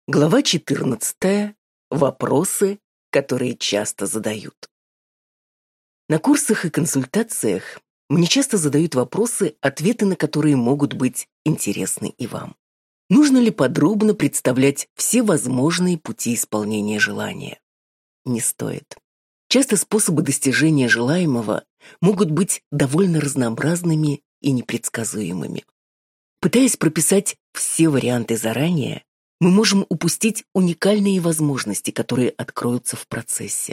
Глава 14. Вопросы, которые часто задают. На курсах и консультациях мне часто задают вопросы, ответы на которые могут быть интересны и вам. Нужно ли подробно представлять все возможные пути исполнения желания? Не стоит. Часто способы достижения желаемого могут быть довольно разнообразными и непредсказуемыми. Пытаясь прописать все варианты заранее, мы можем упустить уникальные возможности, которые откроются в процессе.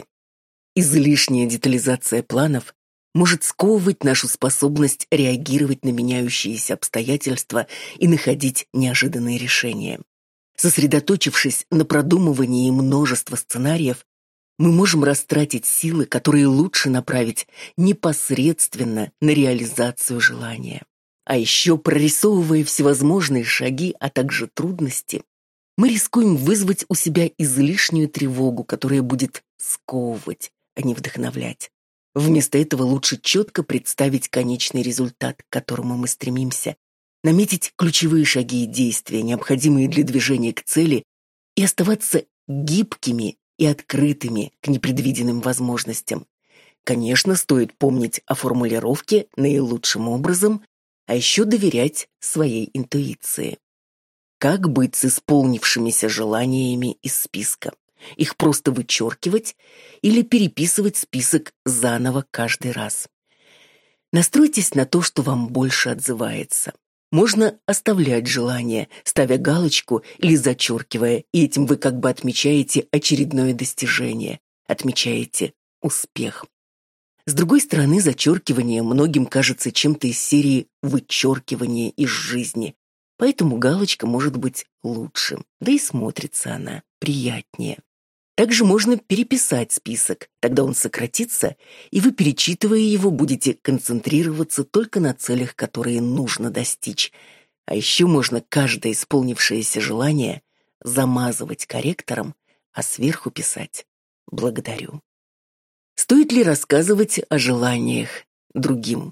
Излишняя детализация планов может сковывать нашу способность реагировать на меняющиеся обстоятельства и находить неожиданные решения. Сосредоточившись на продумывании множества сценариев, мы можем растратить силы, которые лучше направить непосредственно на реализацию желания. А еще, прорисовывая всевозможные шаги, а также трудности, мы рискуем вызвать у себя излишнюю тревогу, которая будет сковывать, а не вдохновлять. Вместо этого лучше четко представить конечный результат, к которому мы стремимся, наметить ключевые шаги и действия, необходимые для движения к цели, и оставаться гибкими и открытыми к непредвиденным возможностям. Конечно, стоит помнить о формулировке наилучшим образом, а еще доверять своей интуиции. Как быть с исполнившимися желаниями из списка? Их просто вычеркивать или переписывать список заново каждый раз? Настройтесь на то, что вам больше отзывается. Можно оставлять желание, ставя галочку или зачеркивая, и этим вы как бы отмечаете очередное достижение, отмечаете успех. С другой стороны, зачеркивание многим кажется чем-то из серии вычеркивания из жизни. Поэтому галочка может быть лучше, да и смотрится она приятнее. Также можно переписать список, тогда он сократится, и вы, перечитывая его, будете концентрироваться только на целях, которые нужно достичь. А еще можно каждое исполнившееся желание замазывать корректором, а сверху писать «Благодарю». Стоит ли рассказывать о желаниях другим?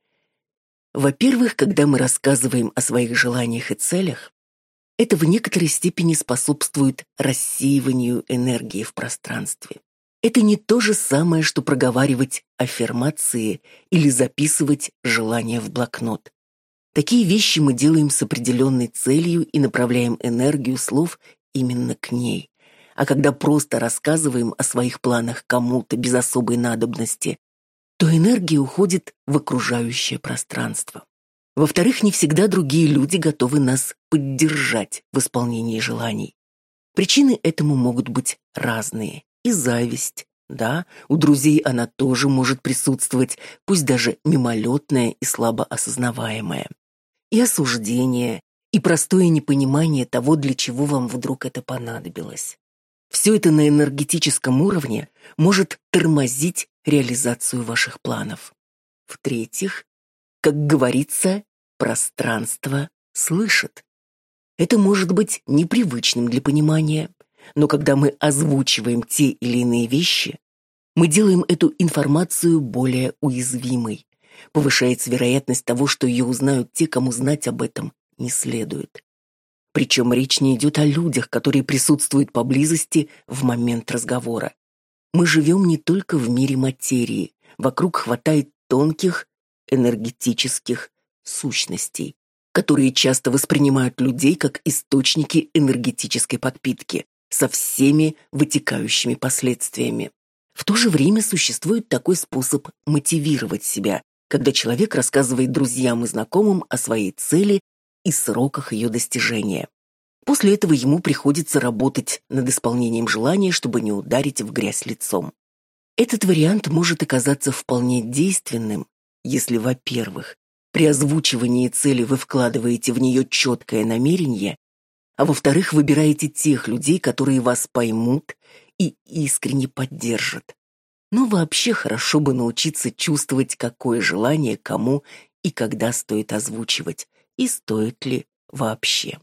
Во-первых, когда мы рассказываем о своих желаниях и целях, это в некоторой степени способствует рассеиванию энергии в пространстве. Это не то же самое, что проговаривать аффирмации или записывать желания в блокнот. Такие вещи мы делаем с определенной целью и направляем энергию слов именно к ней. А когда просто рассказываем о своих планах кому-то без особой надобности, то энергия уходит в окружающее пространство. Во-вторых, не всегда другие люди готовы нас поддержать в исполнении желаний. Причины этому могут быть разные. И зависть, да, у друзей она тоже может присутствовать, пусть даже мимолетная и слабо осознаваемая. И осуждение, и простое непонимание того, для чего вам вдруг это понадобилось. Все это на энергетическом уровне может тормозить реализацию ваших планов. В-третьих, как говорится, пространство слышит. Это может быть непривычным для понимания, но когда мы озвучиваем те или иные вещи, мы делаем эту информацию более уязвимой. Повышается вероятность того, что ее узнают те, кому знать об этом не следует. Причем речь не идет о людях, которые присутствуют поблизости в момент разговора. Мы живем не только в мире материи, вокруг хватает тонких энергетических сущностей, которые часто воспринимают людей как источники энергетической подпитки со всеми вытекающими последствиями. В то же время существует такой способ мотивировать себя, когда человек рассказывает друзьям и знакомым о своей цели и сроках ее достижения. После этого ему приходится работать над исполнением желания, чтобы не ударить в грязь лицом. Этот вариант может оказаться вполне действенным, если, во-первых, при озвучивании цели вы вкладываете в нее четкое намерение, а во-вторых, выбираете тех людей, которые вас поймут и искренне поддержат. Но вообще хорошо бы научиться чувствовать, какое желание кому и когда стоит озвучивать, и стоит ли вообще.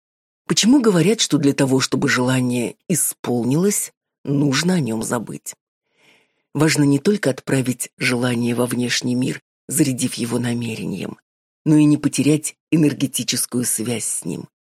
Почему говорят, что для того, чтобы желание исполнилось, нужно о нем забыть? Важно не только отправить желание во внешний мир, зарядив его намерением, но и не потерять энергетическую связь с ним.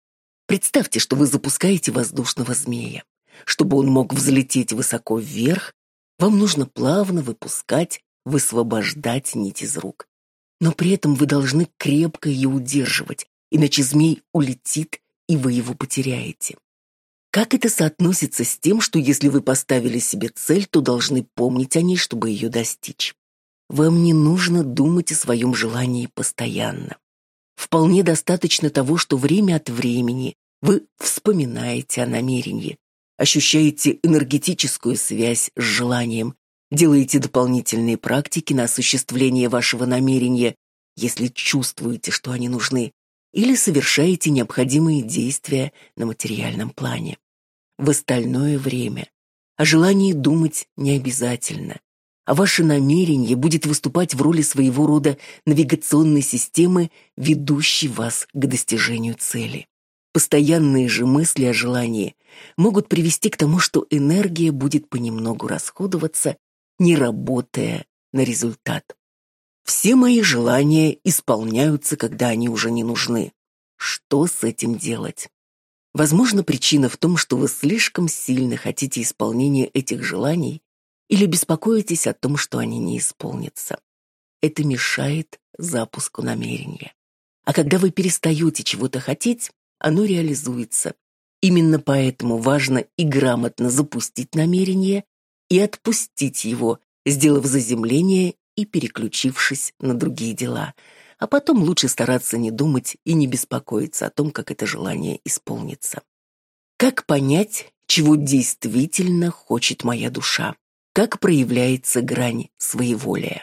Представьте, что вы запускаете воздушного змея. Чтобы он мог взлететь высоко вверх, вам нужно плавно выпускать, высвобождать нить из рук. Но при этом вы должны крепко ее удерживать, иначе змей улетит, и вы его потеряете. Как это соотносится с тем, что если вы поставили себе цель, то должны помнить о ней, чтобы ее достичь? Вам не нужно думать о своем желании постоянно. Вполне достаточно того, что время от времени вы вспоминаете о намерении, ощущаете энергетическую связь с желанием, делаете дополнительные практики на осуществление вашего намерения, если чувствуете, что они нужны, или совершаете необходимые действия на материальном плане. В остальное время о желании думать не обязательно, а ваше намерение будет выступать в роли своего рода навигационной системы, ведущей вас к достижению цели. Постоянные же мысли о желании могут привести к тому, что энергия будет понемногу расходоваться, не работая на результат. Все мои желания исполняются, когда они уже не нужны. Что с этим делать? Возможно, причина в том, что вы слишком сильно хотите исполнения этих желаний или беспокоитесь о том, что они не исполнятся. Это мешает запуску намерения. А когда вы перестаете чего-то хотеть, оно реализуется. Именно поэтому важно и грамотно запустить намерение и отпустить его, сделав заземление и переключившись на другие дела. А потом лучше стараться не думать и не беспокоиться о том, как это желание исполнится. Как понять, чего действительно хочет моя душа? Как проявляется грань своеволия?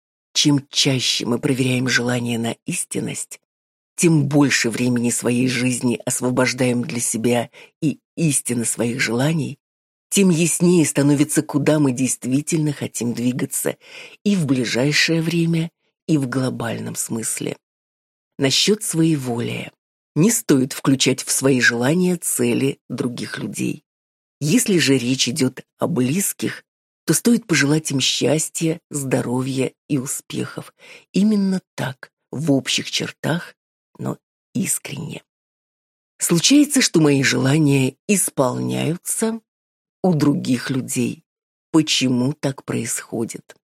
Чем чаще мы проверяем желание на истинность, тем больше времени своей жизни освобождаем для себя и истины своих желаний, тем яснее становится, куда мы действительно хотим двигаться и в ближайшее время, и в глобальном смысле. Насчет своеволия. Не стоит включать в свои желания цели других людей. Если же речь идет о близких, то стоит пожелать им счастья, здоровья и успехов. Именно так, в общих чертах, но искренне. Случается, что мои желания исполняются у других людей. Почему так происходит?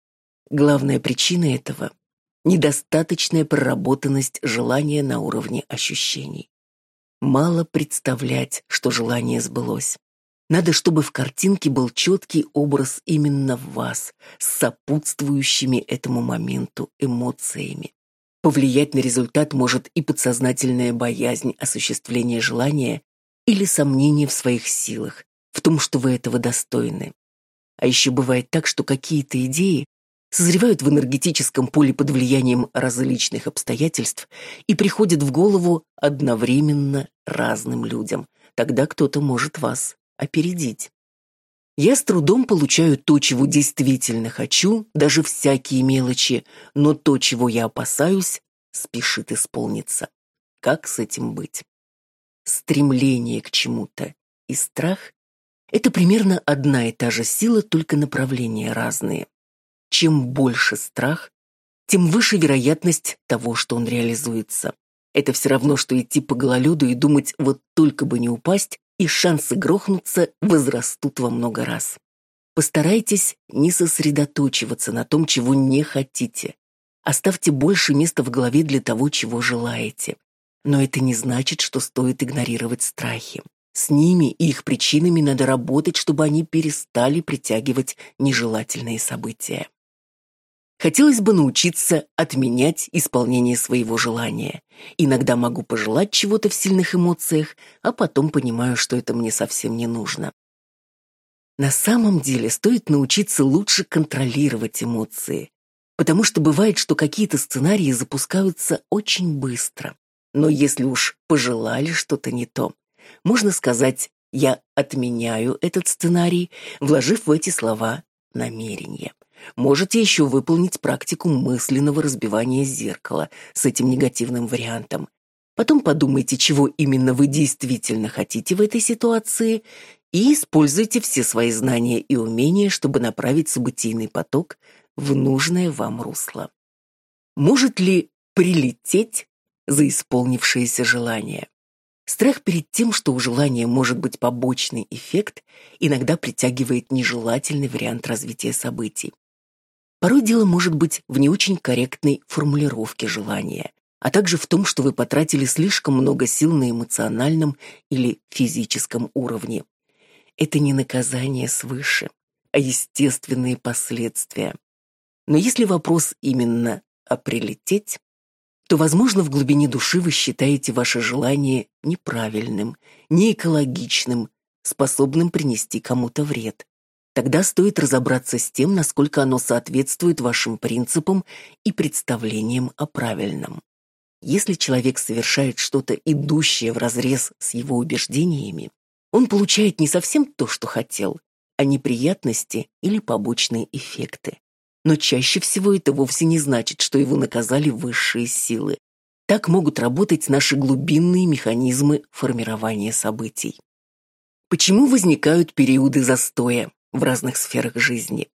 Главная причина этого – недостаточная проработанность желания на уровне ощущений. Мало представлять, что желание сбылось. Надо, чтобы в картинке был четкий образ именно вас, с сопутствующими этому моменту эмоциями. Повлиять на результат может и подсознательная боязнь осуществления желания или сомнение в своих силах, в том, что вы этого достойны. А еще бывает так, что какие-то идеи созревают в энергетическом поле под влиянием различных обстоятельств и приходят в голову одновременно разным людям. Тогда кто-то может вас опередить. Я с трудом получаю то, чего действительно хочу, даже всякие мелочи, но то, чего я опасаюсь, спешит исполниться. Как с этим быть? Стремление к чему-то и страх – это примерно одна и та же сила, только направления разные. Чем больше страх, тем выше вероятность того, что он реализуется. Это все равно, что идти по гололеду и думать, вот только бы не упасть, и шансы грохнуться возрастут во много раз. Постарайтесь не сосредоточиваться на том, чего не хотите. Оставьте больше места в голове для того, чего желаете. Но это не значит, что стоит игнорировать страхи. С ними и их причинами надо работать, чтобы они перестали притягивать нежелательные события. Хотелось бы научиться отменять исполнение своего желания. Иногда могу пожелать чего-то в сильных эмоциях, а потом понимаю, что это мне совсем не нужно. На самом деле стоит научиться лучше контролировать эмоции, потому что бывает, что какие-то сценарии запускаются очень быстро. Но если уж пожелали что-то не то, можно сказать «я отменяю этот сценарий», вложив в эти слова намерение. Можете еще выполнить практику мысленного разбивания зеркала с этим негативным вариантом. Потом подумайте, чего именно вы действительно хотите в этой ситуации, и используйте все свои знания и умения, чтобы направить событийный поток в нужное вам русло. Может ли прилететь за исполнившееся желание? Страх перед тем, что у желания может быть побочный эффект, иногда притягивает нежелательный вариант развития событий. Порой дело может быть в не очень корректной формулировке желания, а также в том, что вы потратили слишком много сил на эмоциональном или физическом уровне. Это не наказание свыше, а естественные последствия. Но если вопрос именно о прилететь, то, возможно, в глубине души вы считаете ваше желание неправильным, неэкологичным, способным принести кому-то вред. Тогда стоит разобраться с тем, насколько оно соответствует вашим принципам и представлениям о правильном. Если человек совершает что-то, идущее вразрез с его убеждениями, он получает не совсем то, что хотел, а неприятности или побочные эффекты. Но чаще всего это вовсе не значит, что его наказали высшие силы. Так могут работать наши глубинные механизмы формирования событий. Почему возникают периоды застоя в разных сферах жизни?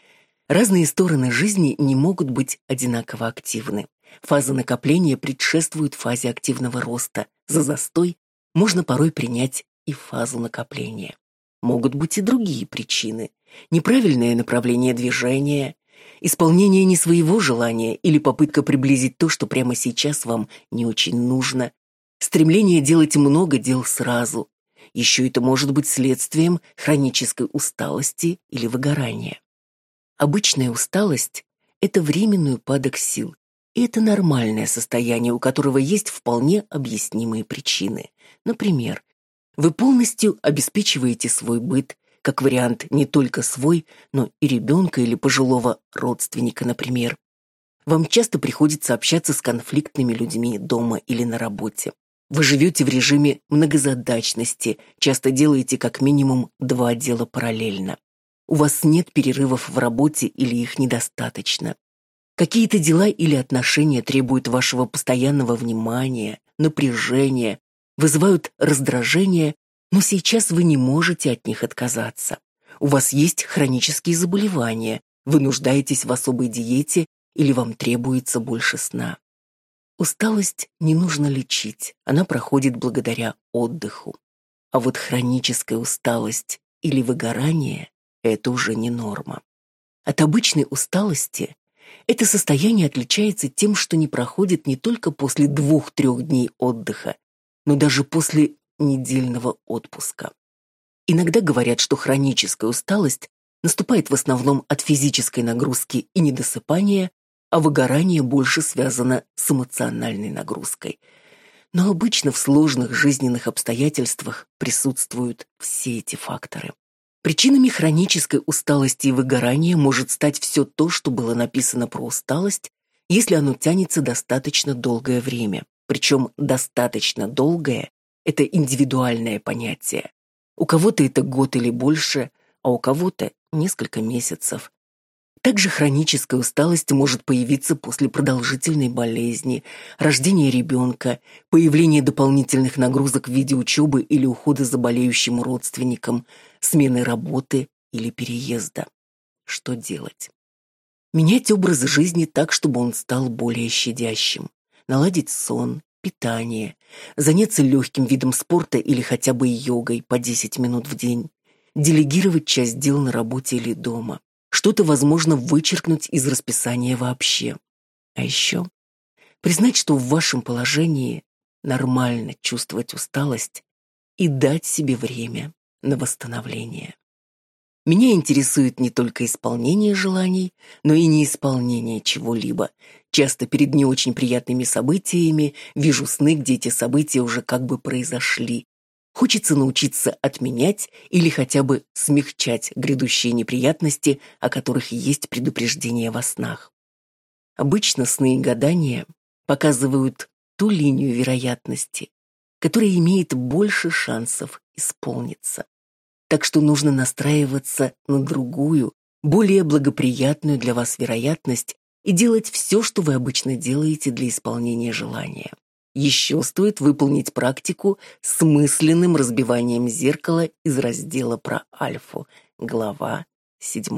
Разные стороны жизни не могут быть одинаково активны. Фаза накопления предшествует фазе активного роста. За застой можно порой принять и фазу накопления. Могут быть и другие причины. Неправильное направление движения, исполнение не своего желания или попытка приблизить то, что прямо сейчас вам не очень нужно, стремление делать много дел сразу. Еще это может быть следствием хронической усталости или выгорания. Обычная усталость – это временный упадок сил, и это нормальное состояние, у которого есть вполне объяснимые причины. Например, вы полностью обеспечиваете свой быт, как вариант не только свой, но и ребенка или пожилого родственника, например. Вам часто приходится общаться с конфликтными людьми дома или на работе. Вы живете в режиме многозадачности, часто делаете как минимум 2 дела параллельно. У вас нет перерывов в работе или их недостаточно. Какие-то дела или отношения требуют вашего постоянного внимания, напряжения, вызывают раздражение, но сейчас вы не можете от них отказаться. У вас есть хронические заболевания, вы нуждаетесь в особой диете или вам требуется больше сна. Усталость не нужно лечить, она проходит благодаря отдыху. А вот хроническая усталость или выгорание – это уже не норма. От обычной усталости это состояние отличается тем, что не проходит не только после 2-3 дней отдыха, но даже после недельного отпуска. Иногда говорят, что хроническая усталость наступает в основном от физической нагрузки и недосыпания, а выгорание больше связано с эмоциональной нагрузкой. Но обычно в сложных жизненных обстоятельствах присутствуют все эти факторы. Причинами хронической усталости и выгорания может стать все то, что было написано про усталость, если оно тянется достаточно долгое время. Причем достаточно долгое – это индивидуальное понятие. У кого-то это год или больше, а у кого-то несколько месяцев. Также хроническая усталость может появиться после продолжительной болезни, рождения ребенка, появления дополнительных нагрузок в виде учебы или ухода за болеющим родственником, смены работы или переезда. Что делать? Менять образ жизни так, чтобы он стал более щадящим. Наладить сон, питание, заняться легким видом спорта или хотя бы йогой по 10 минут в день, делегировать часть дел на работе или дома. Что-то возможно вычеркнуть из расписания вообще. А еще признать, что в вашем положении нормально чувствовать усталость и дать себе время на восстановление. Меня интересует не только исполнение желаний, но и неисполнение чего-либо. Часто перед не очень приятными событиями вижу сны, где эти события уже как бы произошли. Хочется научиться отменять или хотя бы смягчать грядущие неприятности, о которых есть предупреждение во снах. Обычно сны и гадания показывают ту линию вероятности, которая имеет больше шансов исполниться. Так что нужно настраиваться на другую, более благоприятную для вас вероятность и делать все, что вы обычно делаете для исполнения желания. Еще стоит выполнить практику с мысленным разбиванием зеркала из раздела про альфу, глава 7.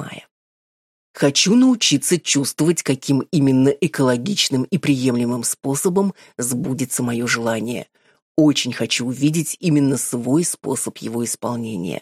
Хочу научиться чувствовать, каким именно экологичным и приемлемым способом сбудется мое желание. очень хочу увидеть именно свой способ его исполнения.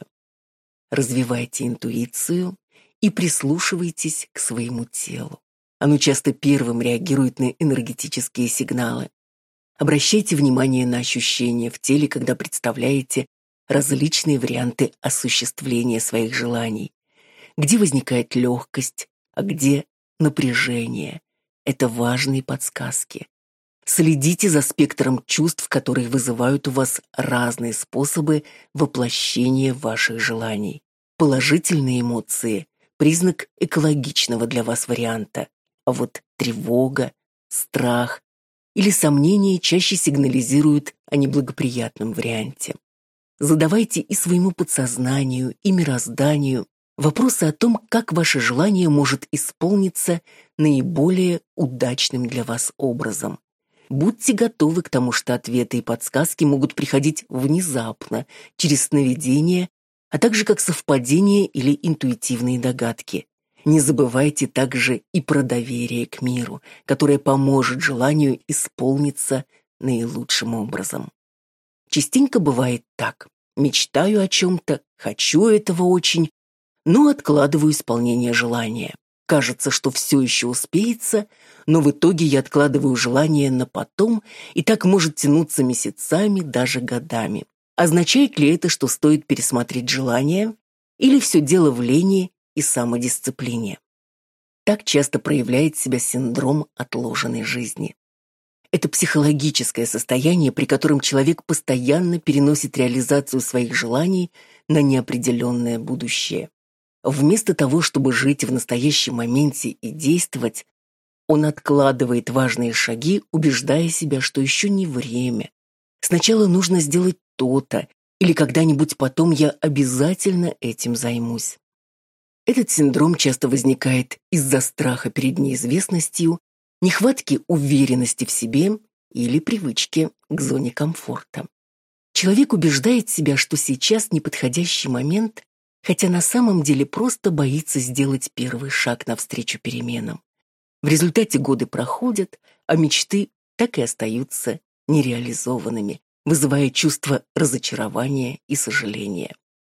Развивайте интуицию и прислушивайтесь к своему телу. Оно часто первым реагирует на энергетические сигналы. Обращайте внимание на ощущения в теле, когда представляете различные варианты осуществления своих желаний. Где возникает легкость, а где напряжение. Это важные подсказки. Следите за спектром чувств, которые вызывают у вас разные способы воплощения ваших желаний. Положительные эмоции – признак экологичного для вас варианта, а вот тревога, страх или сомнения чаще сигнализируют о неблагоприятном варианте. Задавайте и своему подсознанию, и мирозданию вопросы о том, как ваше желание может исполниться наиболее удачным для вас образом. Будьте готовы к тому, что ответы и подсказки могут приходить внезапно, через сновидения, а также как совпадения или интуитивные догадки. Не забывайте также и про доверие к миру, которое поможет желанию исполниться наилучшим образом. Частенько бывает так. Мечтаю о чем-то, хочу этого очень, но откладываю исполнение желания. Кажется, что все еще успеется, но в итоге я откладываю желание на потом, и так может тянуться месяцами, даже годами. Означает ли это, что стоит пересмотреть желание, или все дело в лени и самодисциплине? Так часто проявляет себя синдром отложенной жизни. Это психологическое состояние, при котором человек постоянно переносит реализацию своих желаний на неопределенное будущее. Вместо того, чтобы жить в настоящем моменте и действовать, он откладывает важные шаги, убеждая себя, что еще не время. Сначала нужно сделать то-то, или когда-нибудь потом я обязательно этим займусь. Этот синдром часто возникает из-за страха перед неизвестностью, нехватки уверенности в себе или привычки к зоне комфорта. Человек убеждает себя, что сейчас неподходящий момент, хотя на самом деле просто боится сделать первый шаг навстречу переменам. В результате годы проходят, а мечты так и остаются нереализованными, вызывая чувство разочарования и сожаления.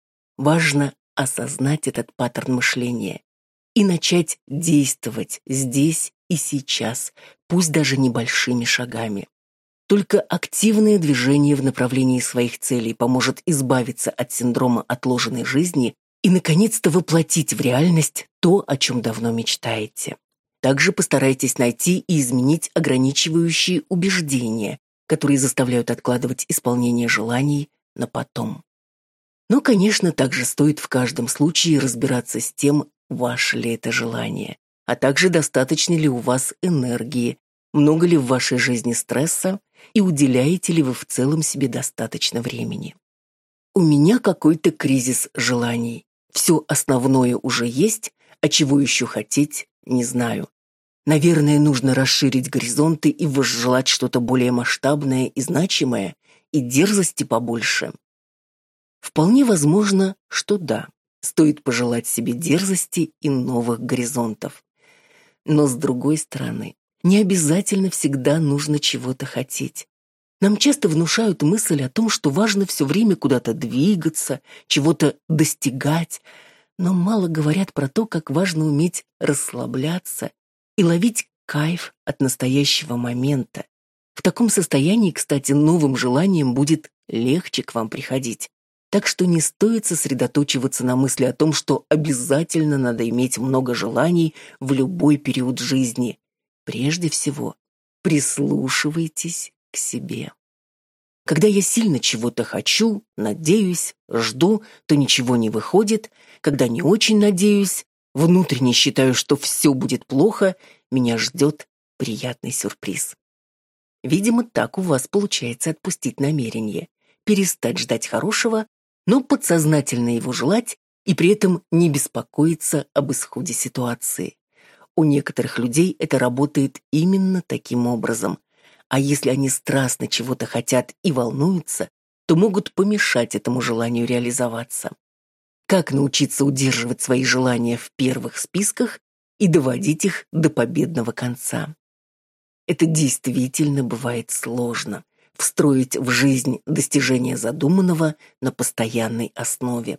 Важно осознать этот паттерн мышления и начать действовать здесь и сейчас, пусть даже небольшими шагами. Только активное движение в направлении своих целей поможет избавиться от синдрома отложенной жизни и, наконец-то, воплотить в реальность то, о чем давно мечтаете. Также постарайтесь найти и изменить ограничивающие убеждения, которые заставляют откладывать исполнение желаний на потом. Но, конечно, также стоит в каждом случае разбираться с тем, ваше ли это желание, а также достаточно ли у вас энергии, много ли в вашей жизни стресса и уделяете ли вы в целом себе достаточно времени. У меня какой-то кризис желаний. Все основное уже есть, а чего еще хотеть, не знаю. Наверное, нужно расширить горизонты и возжелать что-то более масштабное и значимое, и дерзости побольше. Вполне возможно, что да, стоит пожелать себе дерзости и новых горизонтов. Но с другой стороны, не обязательно всегда нужно чего-то хотеть. Нам часто внушают мысль о том, что важно все время куда-то двигаться, чего-то достигать, но мало говорят про то, как важно уметь расслабляться и ловить кайф от настоящего момента. В таком состоянии, кстати, новым желаниям будет легче к вам приходить. Так что не стоит сосредоточиваться на мысли о том, что обязательно надо иметь много желаний в любой период жизни. Прежде всего, прислушивайтесь к себе. Когда я сильно чего-то хочу, надеюсь, жду, то ничего не выходит. Когда не очень надеюсь, внутренне считаю, что все будет плохо, меня ждет приятный сюрприз. Видимо, так у вас получается отпустить намерение, перестать ждать хорошего, но подсознательно его желать и при этом не беспокоиться об исходе ситуации. У некоторых людей это работает именно таким образом. А если они страстно чего-то хотят и волнуются, то могут помешать этому желанию реализоваться. Как научиться удерживать свои желания в первых списках и доводить их до победного конца? Это действительно бывает сложно. встроить в жизнь достижение задуманного на постоянной основе.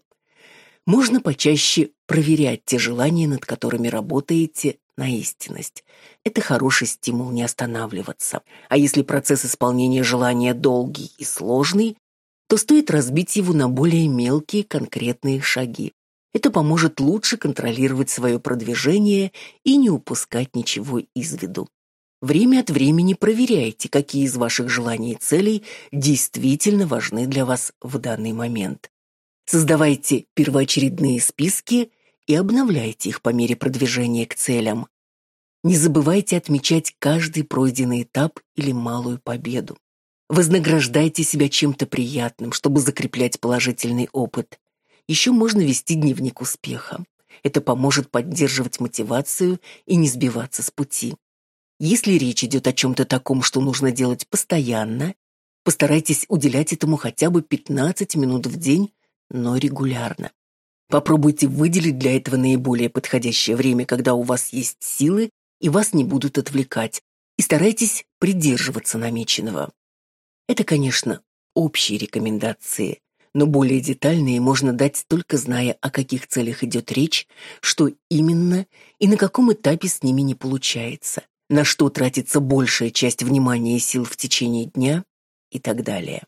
Можно почаще проверять те желания, над которыми работаете, на истинность. Это хороший стимул не останавливаться. А если процесс исполнения желания долгий и сложный, то стоит разбить его на более мелкие конкретные шаги. Это поможет лучше контролировать свое продвижение и не упускать ничего из виду. Время от времени проверяйте, какие из ваших желаний и целей действительно важны для вас в данный момент. Создавайте первоочередные списки и обновляйте их по мере продвижения к целям. Не забывайте отмечать каждый пройденный этап или малую победу. Вознаграждайте себя чем-то приятным, чтобы закреплять положительный опыт. Еще можно вести дневник успеха. Это поможет поддерживать мотивацию и не сбиваться с пути. Если речь идет о чем-то таком, что нужно делать постоянно, постарайтесь уделять этому хотя бы 15 минут в день, но регулярно. Попробуйте выделить для этого наиболее подходящее время, когда у вас есть силы и вас не будут отвлекать, и старайтесь придерживаться намеченного. Это, конечно, общие рекомендации, но более детальные можно дать только зная, о каких целях идет речь, что именно и на каком этапе с ними не получается, на что тратится большая часть внимания и сил в течение дня и так далее.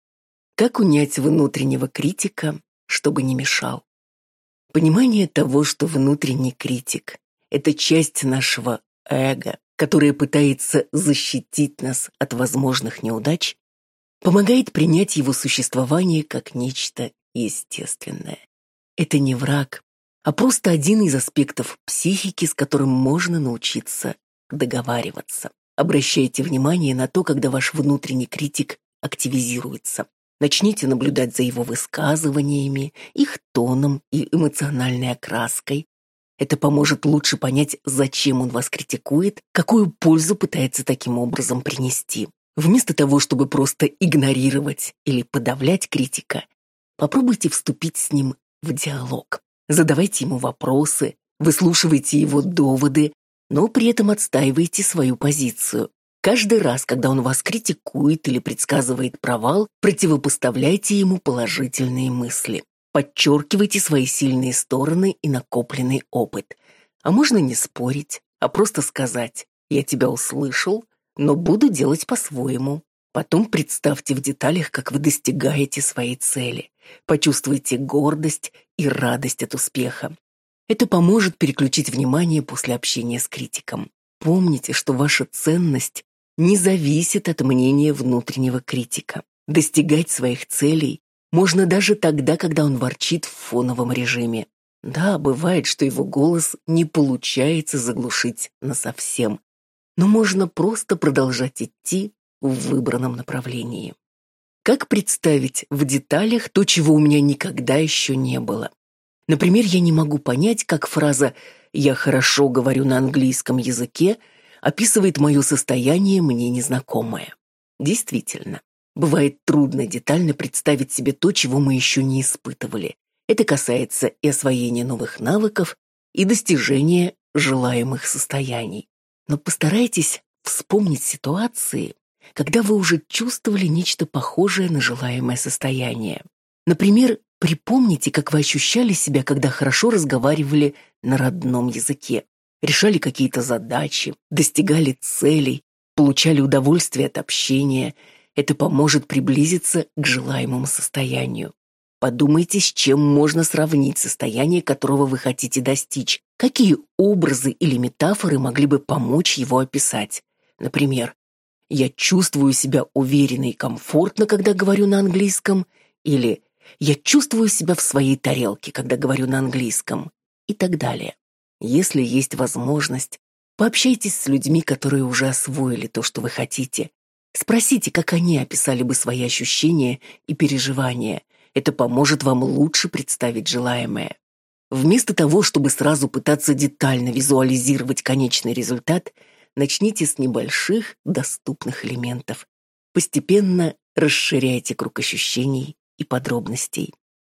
Как унять внутреннего критика, чтобы не мешал? Понимание того, что внутренний критик – это часть нашего эго, которая пытается защитить нас от возможных неудач, помогает принять его существование как нечто естественное. Это не враг, а просто один из аспектов психики, с которым можно научиться договариваться. Обращайте внимание на то, когда ваш внутренний критик активизируется. Начните наблюдать за его высказываниями, их тоном и эмоциональной окраской. Это поможет лучше понять, зачем он вас критикует, какую пользу пытается таким образом принести. Вместо того, чтобы просто игнорировать или подавлять критика, попробуйте вступить с ним в диалог. Задавайте ему вопросы, выслушивайте его доводы, но при этом отстаивайте свою позицию. Каждый раз, когда он вас критикует или предсказывает провал, противопоставляйте ему положительные мысли. Подчеркивайте свои сильные стороны и накопленный опыт. А можно не спорить, а просто сказать: «Я тебя услышал, но буду делать по-своему». Потом представьте в деталях, как вы достигаете своей цели. Почувствуйте гордость и радость от успеха. Это поможет переключить внимание после общения с критиком. Помните, что ваша ценность не зависит от мнения внутреннего критика. Достигать своих целей можно даже тогда, когда он ворчит в фоновом режиме. Да, бывает, что его голос не получается заглушить насовсем, но можно просто продолжать идти в выбранном направлении. Как представить в деталях то, чего у меня никогда еще не было? Например, я не могу понять, как фраза «я хорошо говорю на английском языке» описывает мое состояние, мне незнакомое. Действительно, бывает трудно детально представить себе то, чего мы еще не испытывали. Это касается и освоения новых навыков, и достижения желаемых состояний. Но постарайтесь вспомнить ситуации, когда вы уже чувствовали нечто похожее на желаемое состояние. Например, припомните, как вы ощущали себя, когда хорошо разговаривали на родном языке, решали какие-то задачи, достигали целей, получали удовольствие от общения. Это поможет приблизиться к желаемому состоянию. Подумайте, с чем можно сравнить состояние, которого вы хотите достичь. Какие образы или метафоры могли бы помочь его описать? Например, «Я чувствую себя уверенно и комфортно, когда говорю на английском», или «Я чувствую себя в своей тарелке, когда говорю на английском», и так далее. Если есть возможность, пообщайтесь с людьми, которые уже освоили то, что вы хотите. Спросите, как они описали бы свои ощущения и переживания. Это поможет вам лучше представить желаемое. Вместо того, чтобы сразу пытаться детально визуализировать конечный результат, начните с небольших доступных элементов. Постепенно расширяйте круг ощущений и подробностей.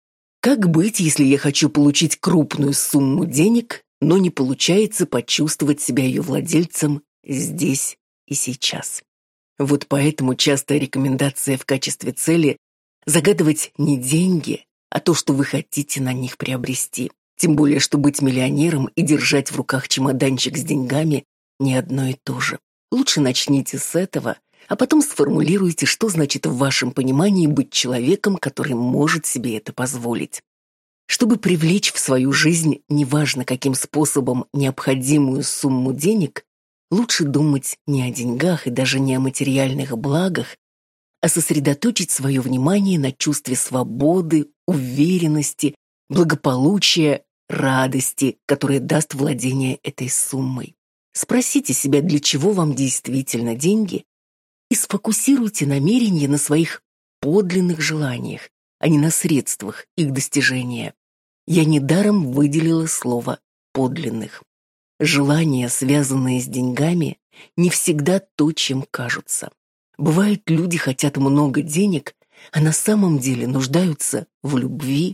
Как быть, если я хочу получить крупную сумму денег, но не получается почувствовать себя ее владельцем здесь и сейчас? Вот поэтому частая рекомендация в качестве цели загадывать не деньги, а то, что вы хотите на них приобрести. Тем более, что быть миллионером и держать в руках чемоданчик с деньгами не одно и то же. Лучше начните с этого, а потом сформулируйте, что значит в вашем понимании быть человеком, который может себе это позволить. Чтобы привлечь в свою жизнь, неважно каким способом, необходимую сумму денег, лучше думать не о деньгах и даже не о материальных благах, а сосредоточить свое внимание на чувстве свободы, уверенности, благополучия, радости, которое даст владение этой суммой. Спросите себя, для чего вам действительно деньги, и сфокусируйте намерение на своих подлинных желаниях, а не на средствах их достижения. Я недаром выделила слово «подлинных». Желания, связанные с деньгами, не всегда то, чем кажутся. Бывает, люди хотят много денег, а на самом деле нуждаются в любви,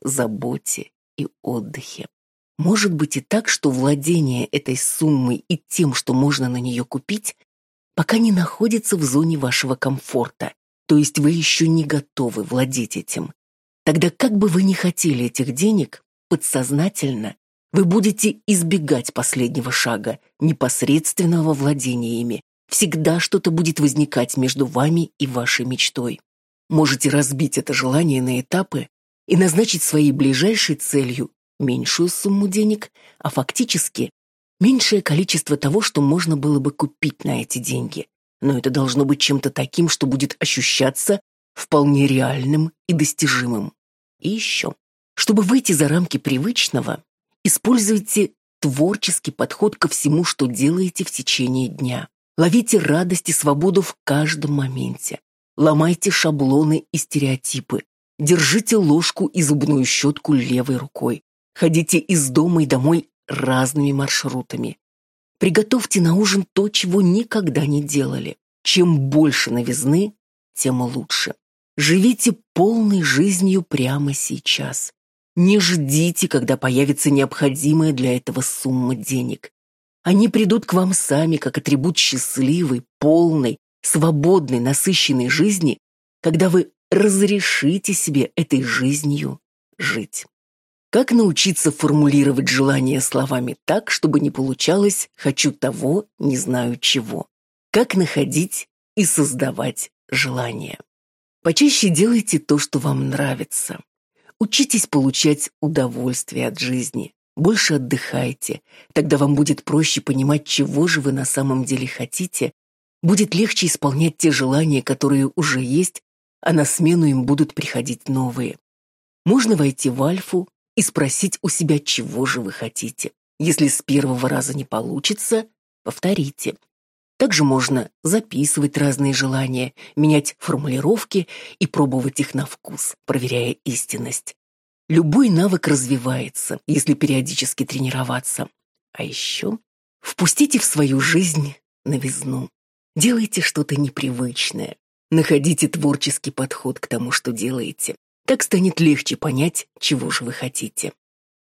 заботе и отдыхе. Может быть и так, что владение этой суммой и тем, что можно на нее купить, пока не находится в зоне вашего комфорта, то есть вы еще не готовы владеть этим. Тогда как бы вы ни хотели этих денег, подсознательно вы будете избегать последнего шага, непосредственного владения ими. Всегда что-то будет возникать между вами и вашей мечтой. Можете разбить это желание на этапы и назначить своей ближайшей целью меньшую сумму денег, а фактически меньшее количество того, что можно было бы купить на эти деньги. Но это должно быть чем-то таким, что будет ощущаться вполне реальным и достижимым. И еще, чтобы выйти за рамки привычного, используйте творческий подход ко всему, что делаете в течение дня. Ловите радость и свободу в каждом моменте. Ломайте шаблоны и стереотипы. Держите ложку и зубную щетку левой рукой. Ходите из дома и домой разными маршрутами. Приготовьте на ужин то, чего никогда не делали. Чем больше новизны, тем лучше. Живите полной жизнью прямо сейчас. Не ждите, когда появится необходимая для этого сумма денег. Они придут к вам сами, как атрибут счастливой, полной, свободной, насыщенной жизни, когда вы разрешите себе этой жизнью жить. Как научиться формулировать желания словами так, чтобы не получалось «хочу того, не знаю чего»? Как находить и создавать желания? Почаще делайте то, что вам нравится. Учитесь получать удовольствие от жизни. Больше отдыхайте. Тогда вам будет проще понимать, чего же вы на самом деле хотите. Будет легче исполнять те желания, которые уже есть, а на смену им будут приходить новые. Можно войти в альфу и спросить у себя, чего же вы хотите. Если с первого раза не получится, повторите. Также можно записывать разные желания, менять формулировки и пробовать их на вкус, проверяя истинность. Любой навык развивается, если периодически тренироваться. А еще впустите в свою жизнь новизну. Делайте что-то непривычное. Находите творческий подход к тому, что делаете. Так станет легче понять, чего же вы хотите.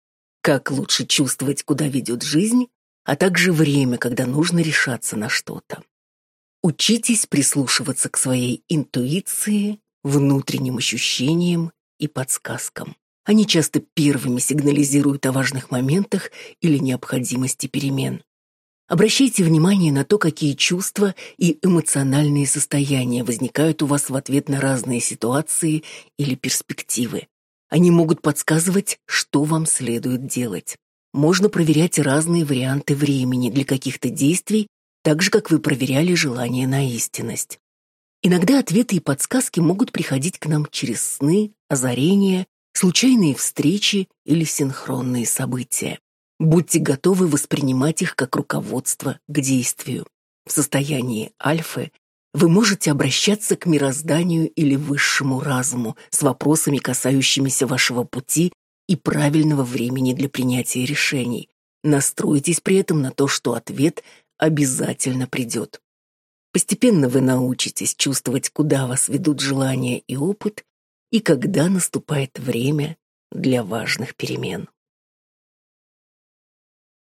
Как лучше чувствовать, куда ведет жизнь, а также время, когда нужно решаться на что-то. Учитесь прислушиваться к своей интуиции, внутренним ощущениям и подсказкам. Они часто первыми сигнализируют о важных моментах или необходимости перемен. Обращайте внимание на то, какие чувства и эмоциональные состояния возникают у вас в ответ на разные ситуации или перспективы. Они могут подсказывать, что вам следует делать. Можно проверять разные варианты времени для каких-то действий, так же, как вы проверяли желание на истинность. Иногда ответы и подсказки могут приходить к нам через сны, озарения, случайные встречи или синхронные события. Будьте готовы воспринимать их как руководство к действию. В состоянии альфы вы можете обращаться к мирозданию или высшему разуму с вопросами, касающимися вашего пути и правильного времени для принятия решений. Настройтесь при этом на то, что ответ обязательно придет. Постепенно вы научитесь чувствовать, куда вас ведут желания и опыт, и когда наступает время для важных перемен.